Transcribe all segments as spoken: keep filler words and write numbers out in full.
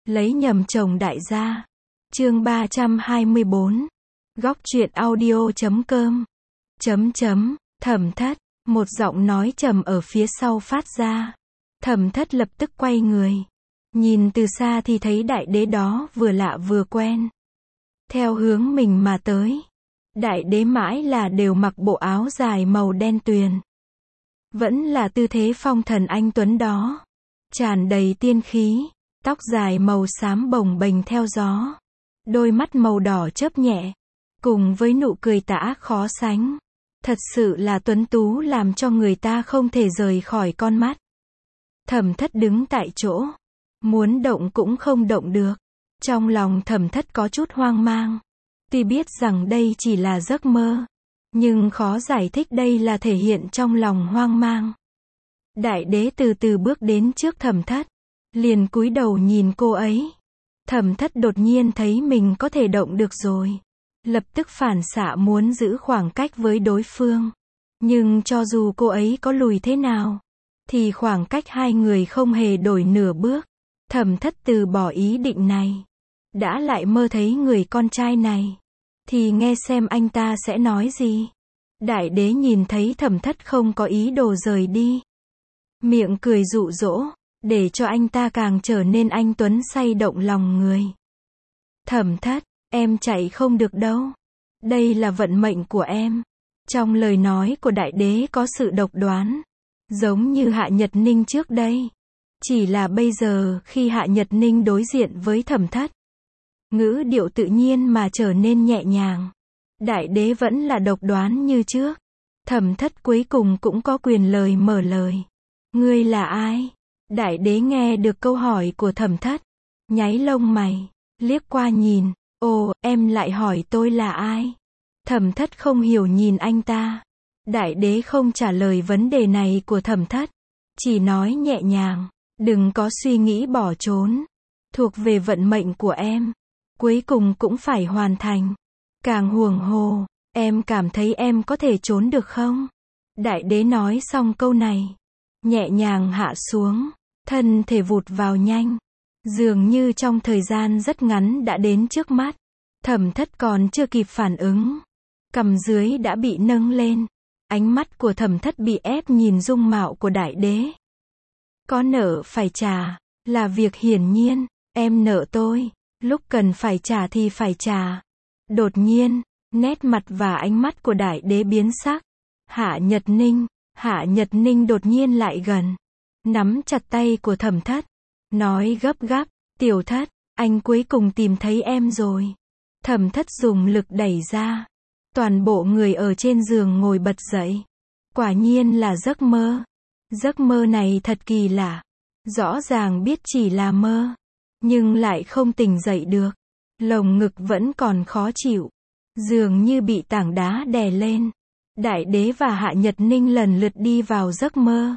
Lấy nhầm chồng đại gia. Chương ba trăm hai mươi bốn. Góc truyện audio chấm com. Chấm chấm, Thẩm Thất, một giọng nói trầm ở phía sau phát ra. Thẩm Thất lập tức quay người. Nhìn từ xa thì thấy đại đế đó vừa lạ vừa quen. Theo hướng mình mà tới. Đại đế mãi là đều mặc bộ áo dài màu đen tuyền. Vẫn là tư thế phong thần anh tuấn đó. Tràn đầy tiên khí. Tóc dài màu xám bồng bềnh theo gió. Đôi mắt màu đỏ chớp nhẹ. Cùng với nụ cười tà ác khó sánh. Thật sự là tuấn tú làm cho người ta không thể rời khỏi con mắt. Thẩm Thất đứng tại chỗ. Muốn động cũng không động được. Trong lòng Thẩm Thất có chút hoang mang. Tuy biết rằng đây chỉ là giấc mơ. Nhưng khó giải thích đây là thể hiện trong lòng hoang mang. Đại đế từ từ bước đến trước Thẩm Thất. Liền cúi đầu nhìn cô ấy. Thẩm Thất đột nhiên thấy mình có thể động được rồi. Lập tức phản xạ muốn giữ khoảng cách với đối phương. Nhưng cho dù cô ấy có lùi thế nào, thì khoảng cách hai người không hề đổi nửa bước. Thẩm Thất từ bỏ ý định này. Đã lại mơ thấy người con trai này. Thì nghe xem anh ta sẽ nói gì. Đại đế nhìn thấy Thẩm Thất không có ý đồ rời đi. Miệng cười dụ dỗ. Để cho anh ta càng trở nên anh tuấn say động lòng người. Thẩm Thất, em chạy không được đâu. Đây là vận mệnh của em. Trong lời nói của đại đế có sự độc đoán. Giống như Hạ Nhật Ninh trước đây. Chỉ là bây giờ khi Hạ Nhật Ninh đối diện với Thẩm Thất. Ngữ điệu tự nhiên mà trở nên nhẹ nhàng. Đại đế vẫn là độc đoán như trước. Thẩm Thất cuối cùng cũng có quyền lời mở lời. Ngươi là ai? Đại đế nghe được câu hỏi của Thẩm Thất. Nháy lông mày. Liếc qua nhìn. Ồ, em lại hỏi tôi là ai? Thẩm Thất không hiểu nhìn anh ta. Đại đế không trả lời vấn đề này của Thẩm Thất. Chỉ nói nhẹ nhàng. Đừng có suy nghĩ bỏ trốn. Thuộc về vận mệnh của em. Cuối cùng cũng phải hoàn thành. Càng huống hồ. Em cảm thấy em có thể trốn được không? Đại đế nói xong câu này. Nhẹ nhàng hạ xuống. Thân thể vụt vào nhanh. Dường như trong thời gian rất ngắn đã đến trước mắt. Thẩm Thất còn chưa kịp phản ứng. Cằm dưới đã bị nâng lên. Ánh mắt của Thẩm Thất bị ép nhìn dung mạo của đại đế. Có nợ phải trả. Là việc hiển nhiên. Em nợ tôi. Lúc cần phải trả thì phải trả. Đột nhiên. Nét mặt và ánh mắt của đại đế biến sắc. Hạ Nhật Ninh. Hạ Nhật Ninh đột nhiên lại gần. Nắm chặt tay của Thẩm Thất. Nói gấp gáp. Tiểu Thất. Anh cuối cùng tìm thấy em rồi. Thẩm Thất dùng lực đẩy ra. Toàn bộ người ở trên giường ngồi bật dậy. Quả nhiên là giấc mơ. Giấc mơ này thật kỳ lạ. Rõ ràng biết chỉ là mơ. Nhưng lại không tỉnh dậy được. Lồng ngực vẫn còn khó chịu. Dường như bị tảng đá đè lên. Đại đế và Hạ Nhật Ninh lần lượt đi vào giấc mơ.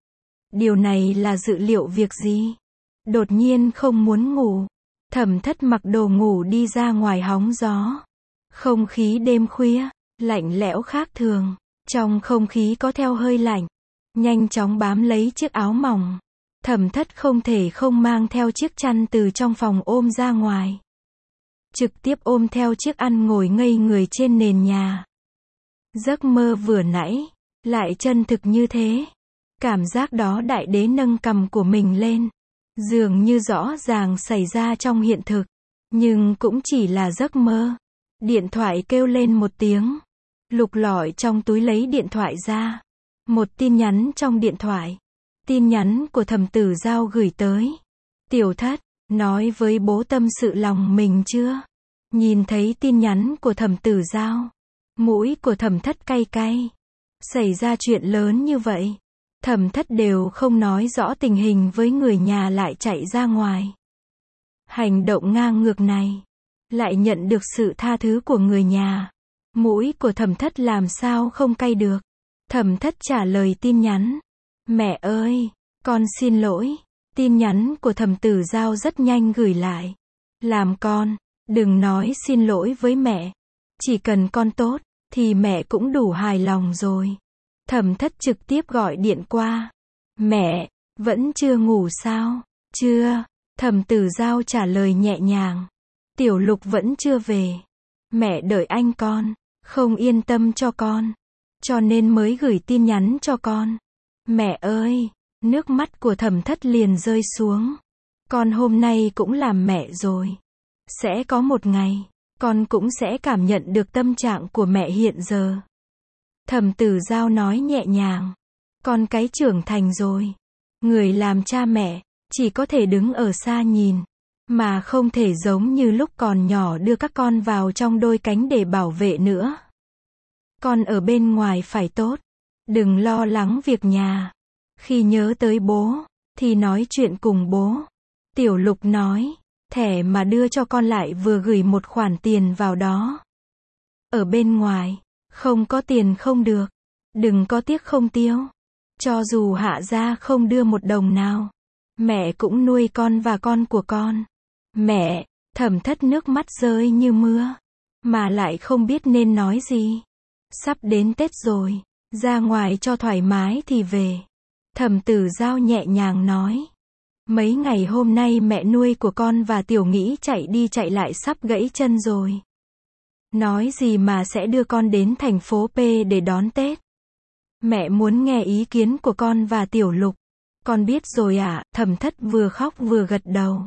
Điều này là dự liệu việc gì? Đột nhiên không muốn ngủ. Thẩm Thất mặc đồ ngủ đi ra ngoài hóng gió. Không khí đêm khuya, lạnh lẽo khác thường. Trong không khí có theo hơi lạnh. Nhanh chóng bám lấy chiếc áo mỏng. Thẩm Thất không thể không mang theo chiếc chăn từ trong phòng ôm ra ngoài. Trực tiếp ôm theo chiếc ăn ngồi ngây người trên nền nhà. Giấc mơ vừa nãy, lại chân thực như thế. Cảm giác đó đại đế nâng cằm của mình lên. Dường như rõ ràng xảy ra trong hiện thực. Nhưng cũng chỉ là giấc mơ. Điện thoại kêu lên một tiếng. Lục lọi trong túi lấy điện thoại ra. Một tin nhắn trong điện thoại. Tin nhắn của Thẩm Tử Giao gửi tới. Tiểu Thất, nói với bố tâm sự lòng mình chưa? Nhìn thấy tin nhắn của Thẩm Tử Giao. Mũi của Thẩm Thất cay cay. Xảy ra chuyện lớn như vậy. Thẩm Thất đều không nói rõ tình hình với người nhà lại chạy ra ngoài. Hành động ngang ngược này. Lại nhận được sự tha thứ của người nhà. Mũi của Thẩm Thất làm sao không cay được. Thẩm Thất trả lời tin nhắn. Mẹ ơi, con xin lỗi. Tin nhắn của Thẩm Tử Giao rất nhanh gửi lại. Làm con, đừng nói xin lỗi với mẹ. Chỉ cần con tốt, thì mẹ cũng đủ hài lòng rồi. Thẩm Thất trực tiếp gọi điện qua. Mẹ, vẫn chưa ngủ sao? Chưa, Thẩm Tử Giao trả lời nhẹ nhàng. Tiểu Lục vẫn chưa về. Mẹ đợi anh con, không yên tâm cho con, cho nên mới gửi tin nhắn cho con. Mẹ ơi, nước mắt của Thẩm Thất liền rơi xuống. Con hôm nay cũng làm mẹ rồi. Sẽ có một ngày, con cũng sẽ cảm nhận được tâm trạng của mẹ hiện giờ. Thẩm Tử Giao nói nhẹ nhàng. Con cái trưởng thành rồi. Người làm cha mẹ, chỉ có thể đứng ở xa nhìn, mà không thể giống như lúc còn nhỏ đưa các con vào trong đôi cánh để bảo vệ nữa. Con ở bên ngoài phải tốt. Đừng lo lắng việc nhà. Khi nhớ tới bố, thì nói chuyện cùng bố. Tiểu Lục nói. Thẻ mà đưa cho con lại vừa gửi một khoản tiền vào đó. Ở bên ngoài, không có tiền không được. Đừng có tiếc không tiêu. Cho dù Hạ gia không đưa một đồng nào, mẹ cũng nuôi con và con của con. Mẹ, Thẩm Thất nước mắt rơi như mưa, mà lại không biết nên nói gì. Sắp đến Tết rồi, ra ngoài cho thoải mái thì về. Thẩm Tử Giao nhẹ nhàng nói. Mấy ngày hôm nay mẹ nuôi của con và Tiểu Nghĩ chạy đi chạy lại sắp gãy chân rồi. Nói gì mà sẽ đưa con đến thành phố P để đón Tết. Mẹ muốn nghe ý kiến của con và Tiểu Lục. Con biết rồi ạ, à, Thẩm Thất vừa khóc vừa gật đầu.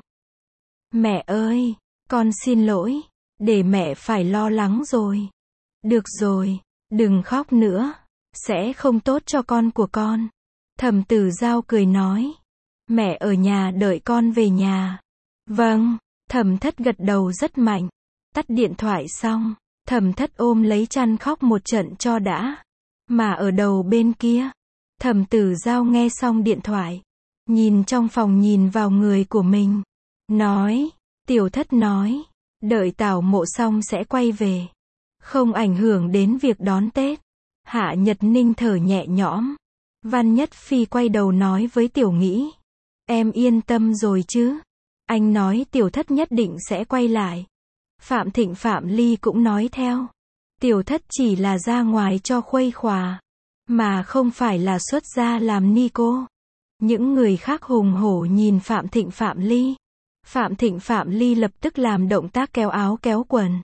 Mẹ ơi, con xin lỗi, để mẹ phải lo lắng rồi. Được rồi, đừng khóc nữa, sẽ không tốt cho con của con. Thẩm Tử Giao cười nói. Mẹ ở nhà đợi con về nhà. Vâng, Thẩm Thất gật đầu rất mạnh. Tắt điện thoại xong, Thẩm Thất ôm lấy chăn khóc một trận cho đã. Mà ở đầu bên kia, Thẩm Tử Giao nghe xong điện thoại, nhìn trong phòng nhìn vào người của mình, nói, Tiểu Thất nói, đợi tảo mộ xong sẽ quay về, không ảnh hưởng đến việc đón Tết. Hạ Nhật Ninh thở nhẹ nhõm. Văn Nhất Phi quay đầu nói với Tiểu Nghĩ, em yên tâm rồi chứ? Anh nói Tiểu Thất nhất định sẽ quay lại. Phạm Thịnh Phạm Ly cũng nói theo. Tiểu Thất chỉ là ra ngoài cho khuây khỏa, mà không phải là xuất gia làm ni cô. Những người khác hùng hổ nhìn Phạm Thịnh Phạm Ly. Phạm Thịnh Phạm Ly lập tức làm động tác kéo áo kéo quần.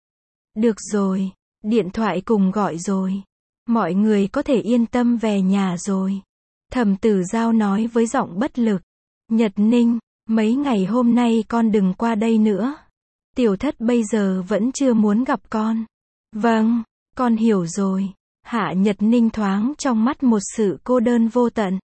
Được rồi, điện thoại cùng gọi rồi. Mọi người có thể yên tâm về nhà rồi. Thẩm Tử Giao nói với giọng bất lực. Nhật Ninh, mấy ngày hôm nay con đừng qua đây nữa. Tiểu Thất bây giờ vẫn chưa muốn gặp con. Vâng, con hiểu rồi. Hạ Nhật Ninh thoáng trong mắt một sự cô đơn vô tận.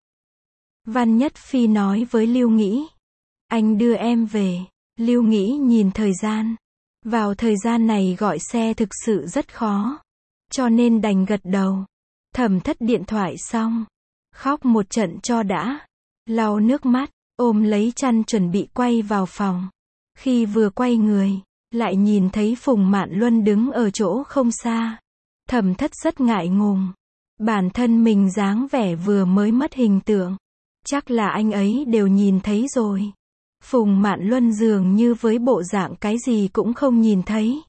Văn Nhất Phi nói với Lưu Nghĩ. Anh đưa em về. Lưu Nghĩ nhìn thời gian. Vào thời gian này gọi xe thực sự rất khó. Cho nên đành gật đầu. Thẩm Thất điện thoại xong. Khóc một trận cho đã. Lau nước mắt, ôm lấy chăn chuẩn bị quay vào phòng. Khi vừa quay người, lại nhìn thấy Phùng Mạn Luân đứng ở chỗ không xa. Thẩm Thất rất ngại ngùng. Bản thân mình dáng vẻ vừa mới mất hình tượng. Chắc là anh ấy đều nhìn thấy rồi. Phùng Mạn Luân dường như với bộ dạng cái gì cũng không nhìn thấy.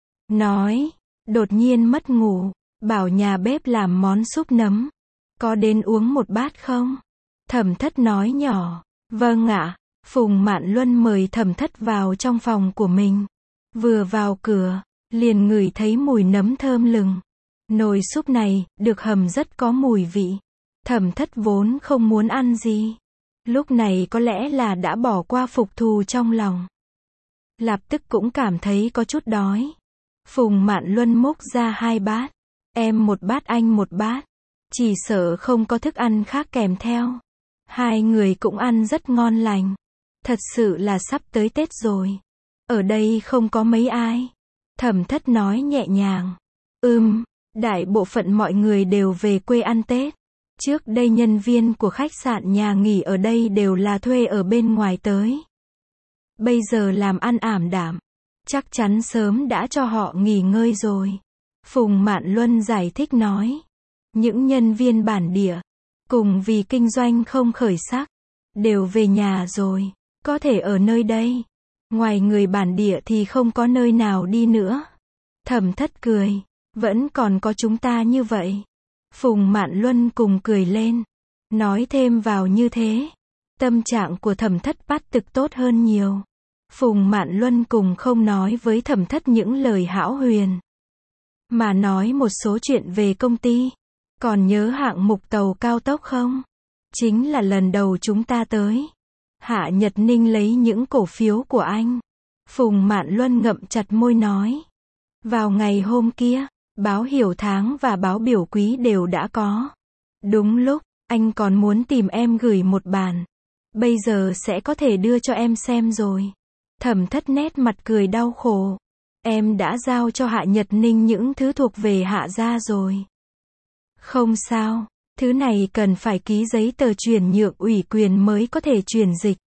Nói, đột nhiên mất ngủ, bảo nhà bếp làm món súp nấm. Có đến uống một bát không? Thẩm Thất nói nhỏ, vâng ạ. Phùng Mạn Luân mời Thẩm Thất vào trong phòng của mình. Vừa vào cửa, liền ngửi thấy mùi nấm thơm lừng. Nồi súp này, được hầm rất có mùi vị. Thẩm Thất vốn không muốn ăn gì. Lúc này có lẽ là đã bỏ qua phục thù trong lòng. Lập tức cũng cảm thấy có chút đói. Phùng Mạn Luân múc ra hai bát. Em một bát anh một bát. Chỉ sợ không có thức ăn khác kèm theo. Hai người cũng ăn rất ngon lành. Thật sự là sắp tới Tết rồi. Ở đây không có mấy ai. Thẩm Thất nói nhẹ nhàng. Ừm, đại bộ phận mọi người đều về quê ăn Tết. Trước đây nhân viên của khách sạn nhà nghỉ ở đây đều là thuê ở bên ngoài tới. Bây giờ làm ăn ảm đạm. Chắc chắn sớm đã cho họ nghỉ ngơi rồi. Phùng Mạn Luân giải thích nói. Những nhân viên bản địa, cùng vì kinh doanh không khởi sắc, đều về nhà rồi. Có thể ở nơi đây. Ngoài người bản địa thì không có nơi nào đi nữa. Thẩm Thất cười. Vẫn còn có chúng ta như vậy. Phùng Mạn Luân cùng cười lên. Nói thêm vào như thế. Tâm trạng của Thẩm Thất Bát Tực tốt hơn nhiều. Phùng Mạn Luân cùng không nói với Thẩm Thất những lời hão huyền, mà nói một số chuyện về công ty. Còn nhớ hạng mục tàu cao tốc không? Chính là lần đầu chúng ta tới. Hạ Nhật Ninh lấy những cổ phiếu của anh. Phùng Mạn Luân ngậm chặt môi nói. Vào ngày hôm kia, báo hiểu tháng và báo biểu quý đều đã có. Đúng lúc, anh còn muốn tìm em gửi một bản. Bây giờ sẽ có thể đưa cho em xem rồi. Thẩm Thất nét mặt cười đau khổ. Em đã giao cho Hạ Nhật Ninh những thứ thuộc về Hạ gia rồi. Không sao, thứ này cần phải ký giấy tờ chuyển nhượng ủy quyền mới có thể chuyển dịch.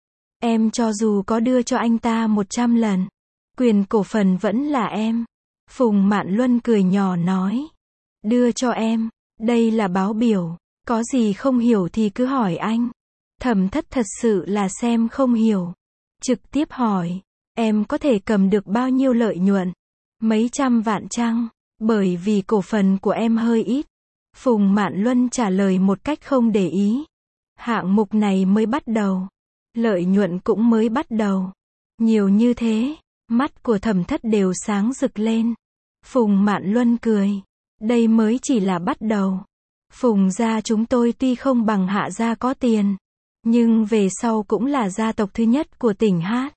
Em cho dù có đưa cho anh ta một trăm lần, quyền cổ phần vẫn là em. Phùng Mạn Luân cười nhỏ nói. Đưa cho em, đây là báo biểu, có gì không hiểu thì cứ hỏi anh. Thẩm Thất thật sự là xem không hiểu. Trực tiếp hỏi, em có thể cầm được bao nhiêu lợi nhuận? Mấy trăm vạn chăng? Bởi vì cổ phần của em hơi ít. Phùng Mạn Luân trả lời một cách không để ý. Hạng mục này mới bắt đầu. Lợi nhuận cũng mới bắt đầu. Nhiều như thế, mắt của Thẩm Thất đều sáng rực lên. Phùng Mạn Luân cười. Đây mới chỉ là bắt đầu. Phùng gia chúng tôi tuy không bằng Hạ gia có tiền, nhưng về sau cũng là gia tộc thứ nhất của tỉnh Hát.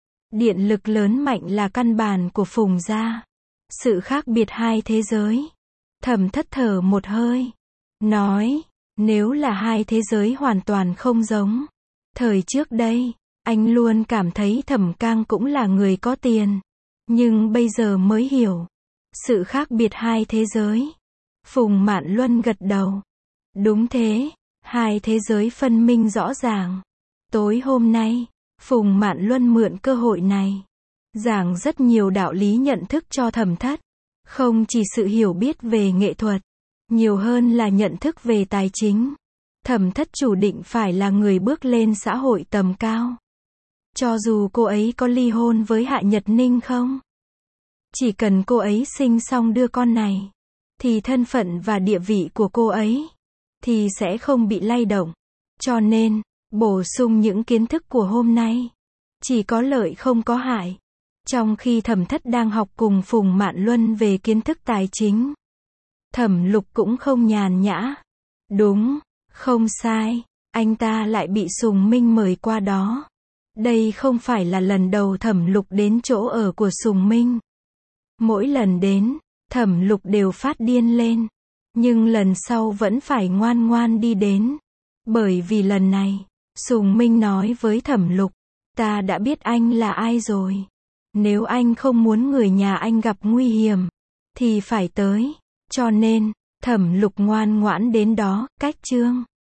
Điện lực lớn mạnh là căn bản của Phùng gia. Sự khác biệt hai thế giới. Thẩm Thất thở một hơi. Nói, nếu là hai thế giới hoàn toàn không giống. Thời trước đây, anh luôn cảm thấy Thẩm Cang cũng là người có tiền. Nhưng bây giờ mới hiểu. Sự khác biệt hai thế giới. Phùng Mạn Luân gật đầu. Đúng thế, hai thế giới phân minh rõ ràng. Tối hôm nay, Phùng Mạn Luân mượn cơ hội này, giảng rất nhiều đạo lý nhận thức cho Thẩm Thất. Không chỉ sự hiểu biết về nghệ thuật, nhiều hơn là nhận thức về tài chính. Thẩm Thất chủ định phải là người bước lên xã hội tầm cao. Cho dù cô ấy có ly hôn với Hạ Nhật Ninh không? Chỉ cần cô ấy sinh xong đứa con này, thì thân phận và địa vị của cô ấy thì sẽ không bị lay động. Cho nên, bổ sung những kiến thức của hôm nay, chỉ có lợi không có hại. Trong khi Thẩm Thất đang học cùng Phùng Mạn Luân về kiến thức tài chính, Thẩm Lục cũng không nhàn nhã. Đúng, không sai, anh ta lại bị Sùng Minh mời qua đó. Đây không phải là lần đầu Thẩm Lục đến chỗ ở của Sùng Minh. Mỗi lần đến, Thẩm Lục đều phát điên lên. Nhưng lần sau vẫn phải ngoan ngoan đi đến. Bởi vì lần này, Sùng Minh nói với Thẩm Lục, ta đã biết anh là ai rồi. Nếu anh không muốn người nhà anh gặp nguy hiểm, thì phải tới. Cho nên, Thẩm Lục ngoan ngoãn đến đó, cách chương.